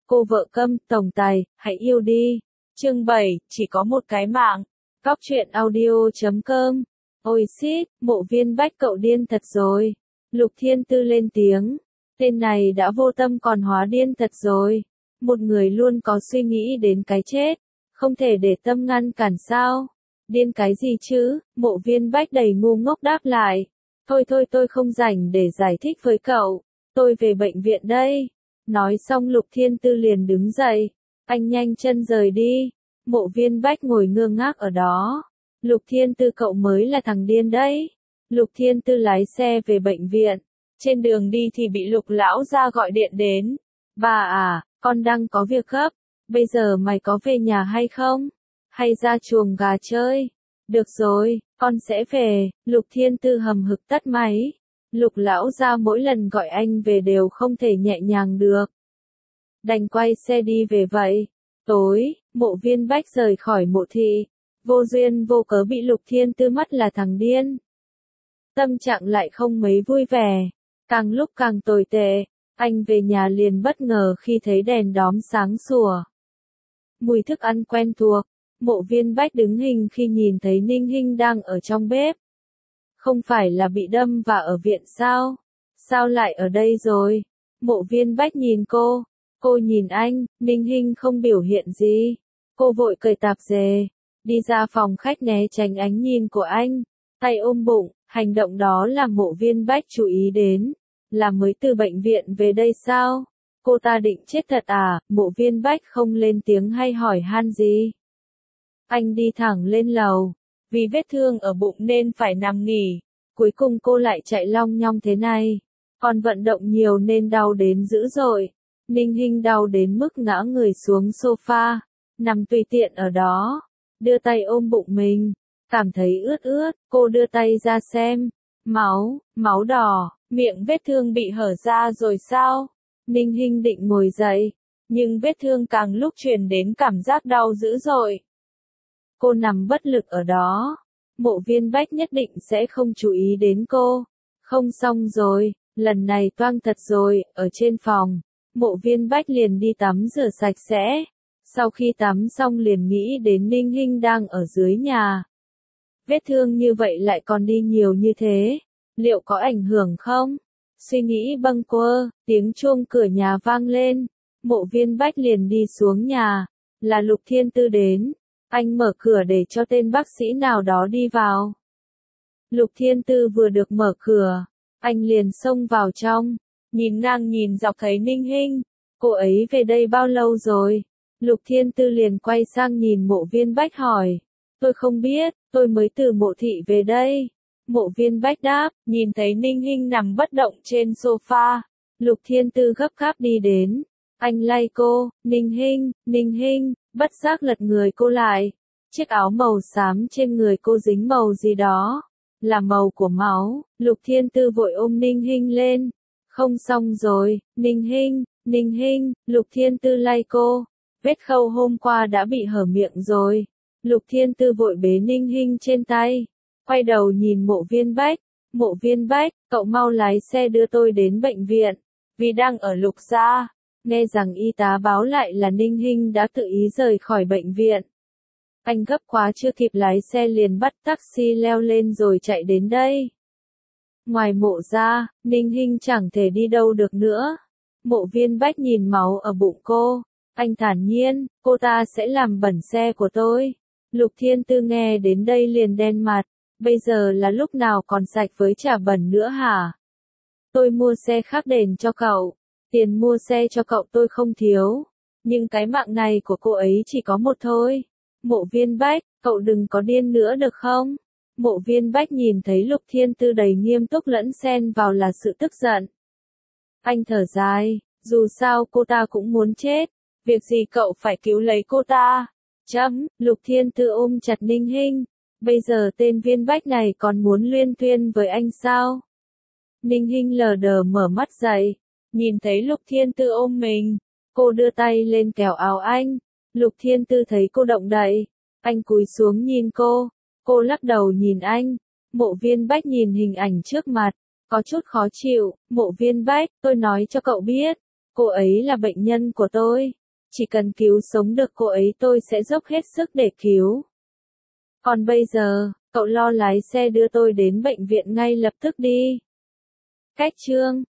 Cô vợ câm, tổng tài, hãy yêu đi. Chương 7, chỉ có một cái mạng. Góc truyện audio.com. Ôi xít, Mộ Viên Bách cậu điên thật rồi. Lục Thiên Tư lên tiếng. Tên này đã vô tâm còn hóa điên thật rồi. Một người luôn có suy nghĩ đến cái chết. Không thể để tâm ngăn cản sao? Điên cái gì chứ? Mộ Viên Bách đầy ngu ngốc đáp lại. Thôi tôi không rảnh để giải thích với cậu. Tôi về bệnh viện đây. Nói xong Lục Thiên Tư liền đứng dậy. Anh nhanh chân rời đi. Mộ Viên Bách ngồi ngơ ngác ở đó. Lục Thiên Tư cậu mới là thằng điên đấy. Lục Thiên Tư lái xe về bệnh viện. Trên đường đi thì bị Lục lão gia gọi điện đến. Bà à, con đang có việc gấp. Bây giờ mày có về nhà hay không? Hay ra chuồng gà chơi? Được rồi, con sẽ về. Lục Thiên Tư hầm hực tắt máy. Lục lão gia mỗi lần gọi anh về đều không thể nhẹ nhàng được. Đành quay xe đi về vậy. Tối, Mộ Viên Bách rời khỏi mộ thị. Vô duyên vô cớ bị Lục Thiên Tư mắt là thằng điên. Tâm trạng lại không mấy vui vẻ. Càng lúc càng tồi tệ. Anh về nhà liền bất ngờ khi thấy đèn đóm sáng sủa. Mùi thức ăn quen thuộc. Mộ Viên Bách đứng hình khi nhìn thấy Ninh Hinh đang ở trong bếp. Không phải là bị đâm và ở viện sao? Sao lại ở đây rồi? Mộ Viên Bách nhìn cô. Cô nhìn anh, Ninh Hinh không biểu hiện gì. Cô vội cởi tạp dề. Đi ra phòng khách né tránh ánh nhìn của anh. Tay ôm bụng, hành động đó làm Mộ Viên Bách chú ý đến. Là mới từ bệnh viện về đây sao? Cô ta định chết thật à? Mộ Viên Bách không lên tiếng hay hỏi han gì. Anh đi thẳng lên lầu. Vì vết thương ở bụng nên phải nằm nghỉ. Cuối cùng cô lại chạy long nhong thế này. Còn vận động nhiều nên đau đến dữ dội. Ninh Hinh đau đến mức ngã người xuống sofa. Nằm tùy tiện ở đó. Đưa tay ôm bụng mình. Cảm thấy ướt ướt, cô đưa tay ra xem. Máu đỏ, miệng vết thương bị hở ra rồi sao? Ninh Hinh định ngồi dậy. Nhưng vết thương càng lúc truyền đến cảm giác đau dữ dội. Cô nằm bất lực ở đó. Mộ Viên Bách nhất định sẽ không chú ý đến cô. Không xong rồi, lần này toang thật rồi, ở trên phòng. Mộ Viên Bách liền đi tắm rửa sạch sẽ. Sau khi tắm xong liền nghĩ đến Ninh Hinh đang ở dưới nhà. Vết thương như vậy lại còn đi nhiều như thế. Liệu có ảnh hưởng không? Suy nghĩ bâng quơ, tiếng chuông cửa nhà vang lên. Mộ Viên Bách liền đi xuống nhà. Là Lục Thiên Tư đến. Anh mở cửa để cho tên bác sĩ nào đó đi vào. Lục Thiên Tư vừa được mở cửa. Anh liền xông vào trong. Nhìn ngang nhìn dọc thấy Ninh Hinh. Cô ấy về đây bao lâu rồi? Lục Thiên Tư liền quay sang nhìn Mộ Viên Bách hỏi. Tôi không biết, tôi mới từ mộ thị về đây. Mộ Viên Bách đáp, nhìn thấy Ninh Hinh nằm bất động trên sofa. Lục Thiên Tư gấp gáp đi đến. Anh lay cô, Ninh Hinh, bất giác lật người cô lại. Chiếc áo màu xám trên người cô dính màu gì đó. Là màu của máu. Lục Thiên Tư vội ôm Ninh Hinh lên. Không xong rồi, Ninh Hinh, Lục Thiên Tư lay cô. Vết khâu hôm qua đã bị hở miệng rồi. Lục Thiên Tư vội bế Ninh Hinh trên tay. Quay đầu nhìn Mộ Viên Bách. Mộ Viên Bách, cậu mau lái xe đưa tôi đến bệnh viện. Vì đang ở Lục gia. Nghe rằng y tá báo lại là Ninh Hinh đã tự ý rời khỏi bệnh viện. Anh gấp quá chưa kịp lái xe liền bắt taxi leo lên rồi chạy đến đây. Ngoài mộ ra, Ninh Hinh chẳng thể đi đâu được nữa. Mộ Viên Bách nhìn máu ở bụng cô. Anh thản nhiên, cô ta sẽ làm bẩn xe của tôi. Lục Thiên Tư nghe đến đây liền đen mặt. Bây giờ là lúc nào còn sạch với chả bẩn nữa hả? Tôi mua xe khác đền cho cậu. Tiền mua xe cho cậu tôi không thiếu. Nhưng cái mạng này của cô ấy chỉ có một thôi. Mộ Viên Bách, cậu đừng có điên nữa được không? Mộ Viên Bách nhìn thấy Lục Thiên Tư đầy nghiêm túc lẫn xen vào là sự tức giận. Anh thở dài, dù sao cô ta cũng muốn chết. Việc gì cậu phải cứu lấy cô ta? Lục Thiên Tư ôm chặt Ninh Hinh. Bây giờ tên Viên Bách này còn muốn luyên thuyên với anh sao? Ninh Hinh lờ đờ mở mắt dậy. Nhìn thấy Lục Thiên Tư ôm mình. Cô đưa tay lên kéo áo anh. Lục Thiên Tư thấy cô động đậy. Anh cúi xuống nhìn cô. Cô lắc đầu nhìn anh. Mộ Viên Bách nhìn hình ảnh trước mặt. Có chút khó chịu. Mộ Viên Bách, tôi nói cho cậu biết. Cô ấy là bệnh nhân của tôi. Chỉ cần cứu sống được cô ấy tôi sẽ dốc hết sức để cứu. Còn bây giờ, cậu lo lái xe đưa tôi đến bệnh viện ngay lập tức đi. Cách chương